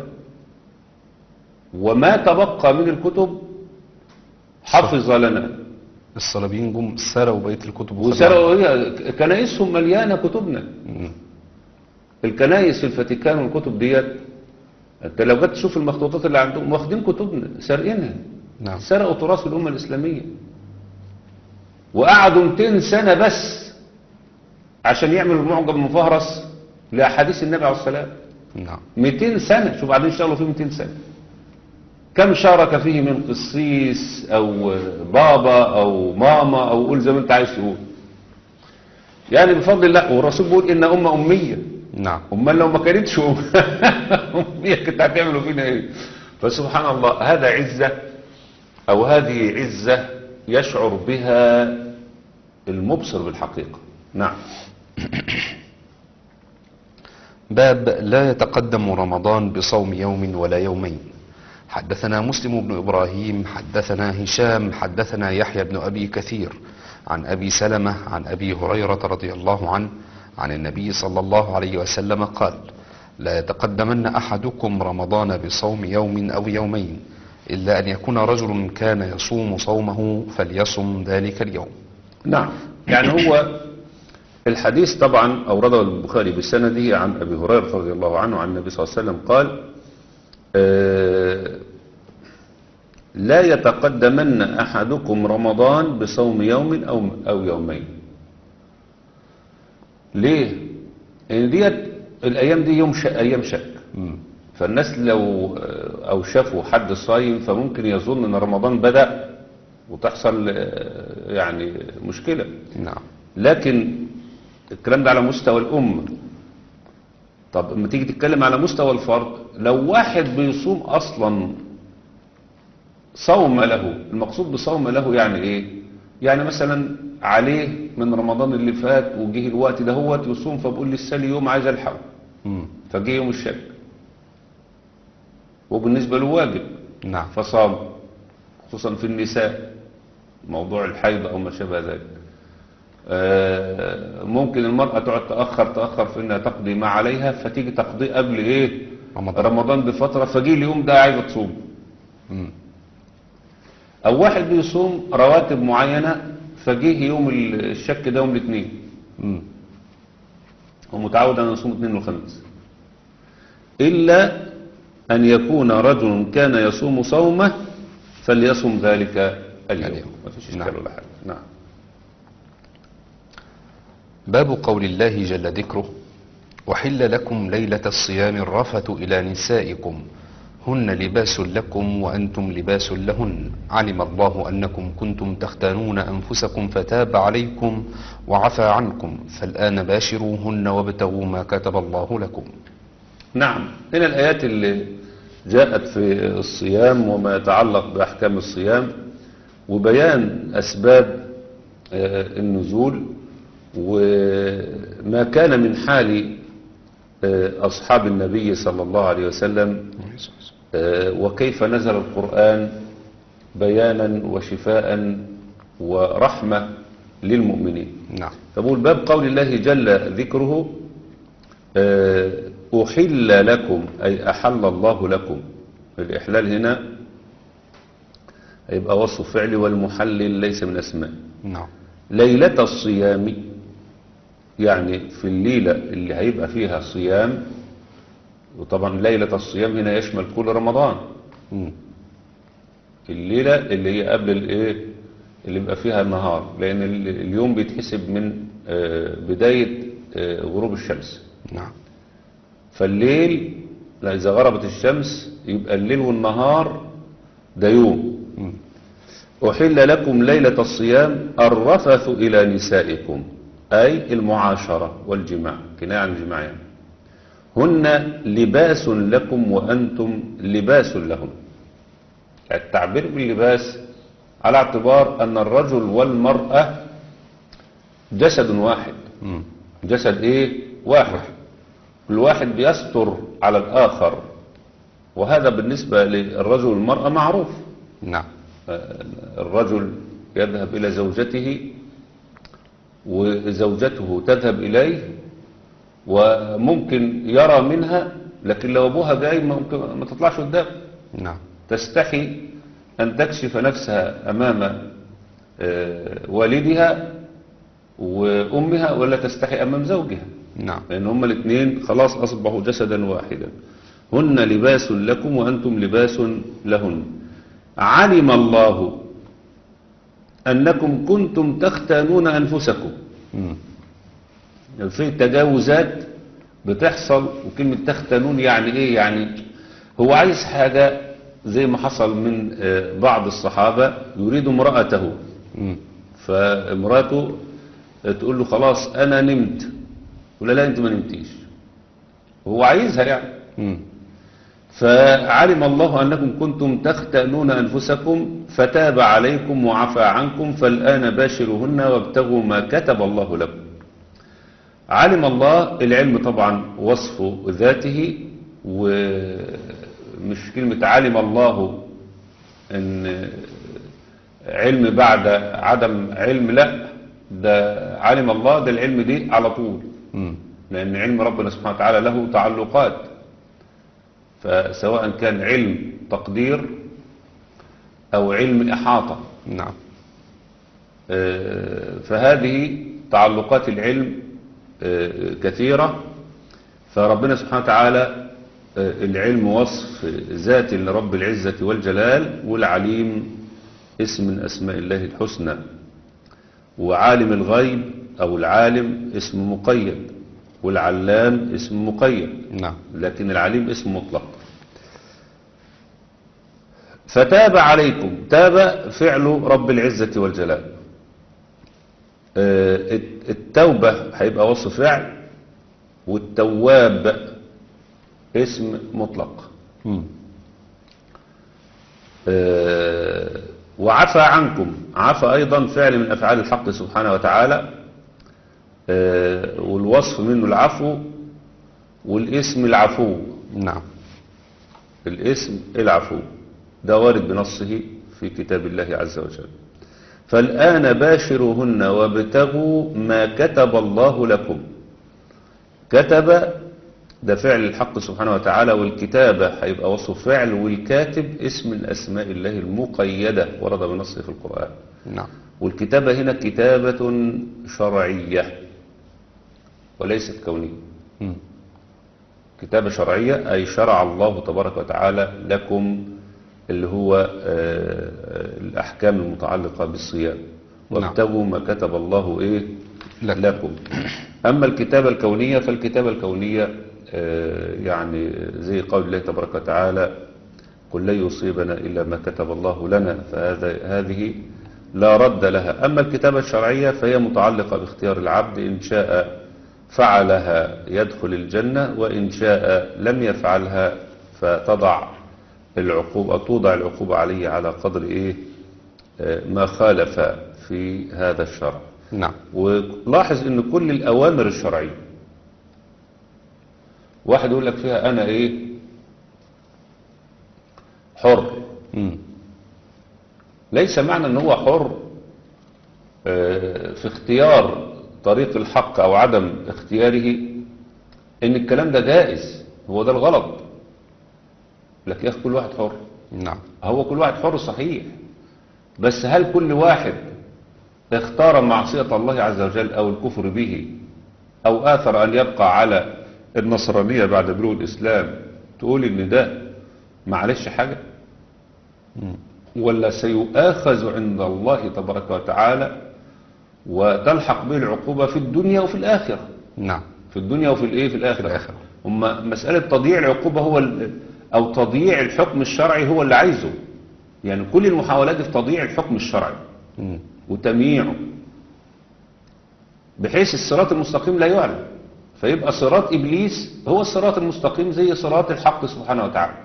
وما تبقى من الكتب حفظ لنا. الصليبيين جم سرقوا بقية الكتب وسرقوا كنائسهم مليانة كتبنا. الكنائس في الفاتيكان والكتب ديت انت لو جيت تشوف المخطوطات اللي عندهم واخدين كتبنا سارقينها. نعم. سرقوا تراث الأمة الإسلامية وقعدوا 200 سنة بس عشان يعملوا المعجم المفهرس لأحاديث النبي عليه الصلاة والسلام. نعم. 200 سنة. شوف بعدين اشتغلوا فيه 200 سنة. كم شارك فيه من قسيس أو بابا أو ماما أو قول زي ما أنت عايز تقول. يعني بفضل الله. والرسول بيقول إن أمة أمية. نعم. أمال لو ما كانتش أمية كنت هتعملوا فينا إيه؟ فسبحان الله هذا عزة أو هذه عزة يشعر بها المبصر بالحقيقة. نعم. باب لا يتقدم رمضان بصوم يوم ولا يومين. حدثنا مسلم بن إبراهيم حدثنا هشام حدثنا يحيى بن أبي كثير عن أبي سلمة عن أبي هريرة رضي الله عنه عن النبي صلى الله عليه وسلم قال لا يتقدمن أحدكم رمضان بصوم يوم أو يومين إلا أن يكون رجل كان يصوم صومه فليصم ذلك اليوم. نعم. يعني هو الحديث طبعا أورده البخاري بسنده عن أبي هريرة رضي الله عنه عن النبي صلى الله عليه وسلم قال لا يتقدمن أحدكم رمضان بصوم يوم أو يومين. ليه؟ يعني ديت الأيام دي أيام شك. فالناس لو أو شافوا حد صايم فممكن يظن أن رمضان بدأ وتحصل يعني مشكلة. نعم. لكن الكلام ده على مستوى الأمة. طب لما تيجي تتكلم على مستوى الفرد لو واحد بيصوم أصلا صوم له. المقصود بصوم له يعني إيه؟ يعني مثلا عليه من رمضان اللي فات وجه الوقت ده هو يصوم فبقول لسه لي يوم عايز الحق فجه يوم الشك وبالنسبة له واجب. نعم. فصام خصوصا في النساء موضوع الحيض أو ما شابه ذلك. ممكن المرأة تقعد تأخر في انها تقضي ما عليها فتيجي تقضي قبل ايه رمضان بفترة فجي اليوم ده عايزة تصوم. او واحد بيصوم رواتب معينة فجيه يوم الشك ده يوم الاثنين ومتعود ان يصوم اثنين وخميس الا ان يكون رجل كان يصوم صومه فليصوم ذلك اليوم. ما فيش اشكال ولا حاجة. نعم. باب قول الله جل ذكره وحل لكم ليلة الصيام الرفث إلى نسائكم هن لباس لكم وأنتم لباس لهن علم الله أنكم كنتم تختانون أنفسكم فتاب عليكم وعفى عنكم فالآن باشروهن وابتغوا ما كتب الله لكم. نعم. هنا الآيات اللي جاءت في الصيام وما يتعلق بأحكام الصيام وبيان أسباب النزول وما كان من حال أصحاب النبي صلى الله عليه وسلم وكيف نزل القرآن بيانا وشفاء ورحمة للمؤمنين. نعم. فبقول باب قول الله جل ذكره أحل لكم أي أحل الله لكم. الإحلال هنا هيبقى وصف فعلي والمحلل ليس من أسماء. نعم. ليلة الصيام يعني في الليلة اللي هيبقى فيها صيام، وطبعا ليلة الصيام هنا يشمل كل رمضان، مم. الليلة اللي هي قبل الايه اللي بيبقى فيها النهار، لان اليوم بيتحسب من بداية غروب الشمس. نعم. فالليل إذا غربت الشمس يبقى الليل والنهار ده يوم. مم. أحل لكم ليلة الصيام الرفث إلى نسائكم، أي المعاشرة والجماع، كناية عن الجماع يعني. هن لباس لكم وأنتم لباس لهم. التعبير باللباس على اعتبار أن الرجل والمرأة جسد واحد. مم. جسد إيه؟ واحد. كل واحد بيستر على الآخر، وهذا بالنسبة للرجل والمرأة معروف. نعم. الرجل يذهب إلى زوجته وزوجته تذهب إليه، وممكن يرى منها، لكن لو أبوها جاي ممكن ما تطلعش قدام، نعم. تستحي أن تكشف نفسها أمام والدها وأمها، ولا تستحي أمام زوجها، نعم. لأن هما الاثنين خلاص أصبحوا جسدا واحدا. هن لباس لكم وأنتم لباس لهن. علم الله أنكم كنتم تختانون أنفسكم. مم. في تجاوزات بتحصل، وكلمة تختانون يعني إيه؟ يعني هو عايز حاجة زي ما حصل من بعض الصحابة يريد امرأته، مم. فامرأته تقول له خلاص أنا نمت، ولا لا أنت ما نمتيش، هو عايزها يعني. مم. فعلم الله أنكم كنتم تختانون أنفسكم فتاب عليكم وعفى عنكم فالآن باشروهن وابتغوا ما كتب الله لكم. علم الله، العلم طبعا وصف ذاته، ومش كلمة علم الله ان علم بعد عدم علم، لا، ده علم الله، ده العلم دي على طول، مم. لأن علم ربنا سبحانه وتعالى له تعلقات، فسواء كان علم تقدير أو علم إحاطة. نعم. فهذه تعلقات العلم كثيرة. فربنا سبحانه وتعالى العلم وصف ذات لرب العزة والجلال، والعليم اسم من أسماء الله الحسنى، وعالم الغيب أو العالم اسم مقيد، والعلام اسم مقيد، نعم. لكن العليم اسم مطلق. فتاب عليكم، تاب فعل رب العزة والجلال. التوبة هيبقى وصف فعل، والتواب اسم مطلق. مم. وعفى عنكم، عفى أيضا فعل من أفعال الحق سبحانه وتعالى، والوصف منه العفو، والاسم العفو. نعم. الاسم العفو ده وارد بنصه في كتاب الله عز وجل. فالآن باشروهن وابتغوا ما كتب الله لكم. كتب ده فعل الحق سبحانه وتعالى، والكتابة هيبقى وصف فعل، والكاتب اسم من أسماء الله المقيدة ورد بنصه في القرآن. نعم. والكتابة هنا كتابة شرعية وليست كونية. مم. كتابة شرعية أي شرع الله تبارك وتعالى لكم اللي هو الأحكام المتعلقة بالصيام. وابتغوا ما كتب الله إيه لكم. أما الكتابة الكونية فالكتابة الكونية يعني زي قول الله تبارك وتعالى قل لن يصيبنا إلا ما كتب الله لنا، فهذه لا رد لها. أما الكتابة الشرعية فهي متعلقة باختيار العبد، إن شاء فعلها يدخل الجنة، وإن شاء لم يفعلها فتضع العقوبة عليه على قدر إيه ما خالف في هذا الشرع. نعم. ولاحظ ان كل الأوامر الشرعية واحد يقول لك فيها أنا إيه حر. مم. ليس معنى ان هو حر في اختيار طريق الحق او عدم اختياره ان الكلام ده جائز، هو ده الغلط. لك يا اخي كل واحد حر. نعم. هو كل واحد حر صحيح، بس هل كل واحد اختار معصية الله عز وجل او الكفر به أو آثر أن يبقى على النصرانية بعد بلوغ الإسلام، تقول إن ده معلش حاجة؟ ولا سيؤاخذ عند الله تبارك وتعالى وتلحق به العقوبة في الدنيا وفي الآخرة؟ نعم. في الدنيا وفي الإيه؟ في الآخرة. في الآخرة. مسألة تضييع العقوبة أو تضييع الحكم الشرعي هو اللي عايزه. يعني كل المحاولات في تضييع الحكم الشرعي وتمييعه بحيث الصراط المستقيم لا يعلم، فيبقى صراط إبليس هو الصراط المستقيم زي صراط الحق سبحانه وتعالى.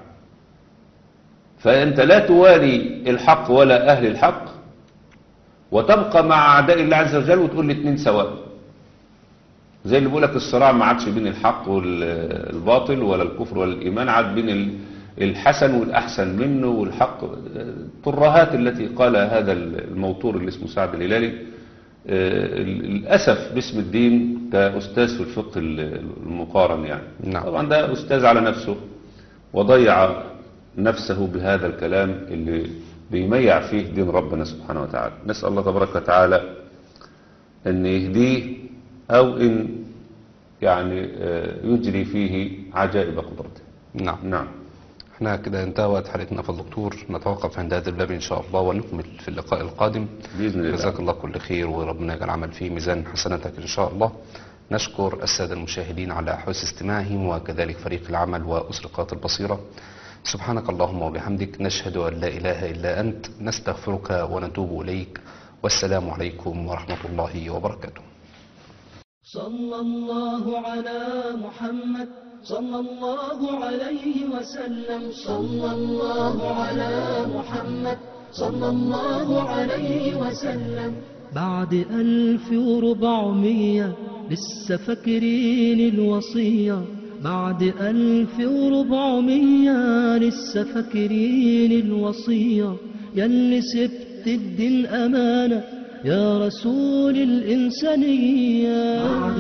فأنت لا توالي الحق ولا أهل الحق وتبقى مع أعداء الله عز وجل وتقول الاثنين سواء، زي اللي بيقولك الصراع ما عادش بين الحق والباطل ولا الكفر ولا الإيمان، عاد بين الحسن والأحسن منه والحق. الترهات التي قالها هذا الموتور اللي اسمه سعد الهلالي للأسف باسم الدين كأستاذ في الفقه المقارن يعني. نعم. طبعا ده أستاذ على نفسه وضيع نفسه بهذا الكلام اللي بيميع فيه دين ربنا سبحانه وتعالى. نسأل الله تبارك وتعالى أن يهديه أو أن يعني يجري فيه عجائب قدرته. نعم. نعم. احنا كده انتهى وقت حلقتنا في الدكتور، نتوقف عند هذا الباب ان شاء الله ونكمل في اللقاء القادم بإذن الله. جزاك الله كل خير وربنا يجعل العمل فيه ميزان حسناتك ان شاء الله. نشكر السادة المشاهدين على حسن استماعهم وكذلك فريق العمل وأسرقات البصيرة. سبحانك اللهم وبحمدك، نشهد أن لا إله إلا أنت، نستغفرك ونتوب إليك، والسلام عليكم ورحمة الله وبركاته. صلى الله على محمد صلى الله عليه وسلم. صلى الله على محمد صلى الله عليه وسلم. بعد 1400 لسه فاكرين الوصية، بعد 1400 لسه فاكرين الوصية، ياللي سبت الدين أمانة يا رسول الإنسانية.